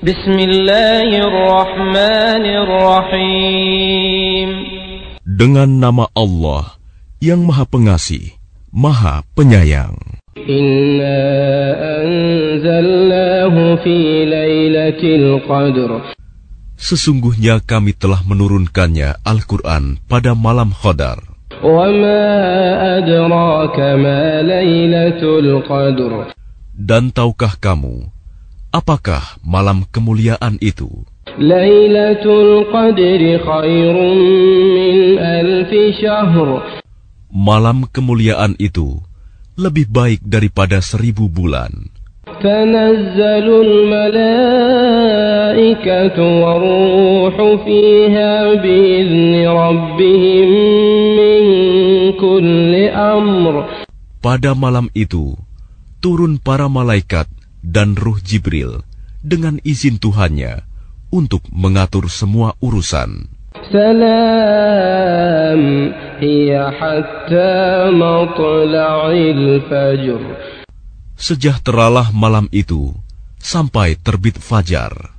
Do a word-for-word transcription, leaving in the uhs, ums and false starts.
Bismillahirrahmanirrahim. Dengan nama Allah yang Maha Pengasih, Maha Penyayang. Inna anzalnahu fi lailatul qadr. Sesungguhnya kami telah menurunkannya Al-Quran pada malam Qadar. Wa ma adraka ma lailatul qadr. Dan tahukah kamu apakah malam kemuliaan itu? Lailatul qadri khairun min alfi syahr. Malam kemuliaan itu lebih baik daripada seribu bulan. Tanazzalul malaikatu waruhu fiha biizni rabbihim min kulli amr. Pada malam itu turun para malaikat dan Ruh Jibril dengan izin Tuhannya untuk mengatur semua urusan. Salam hiya hatta matla'il fajr. Sejahteralah malam itu sampai terbit fajar.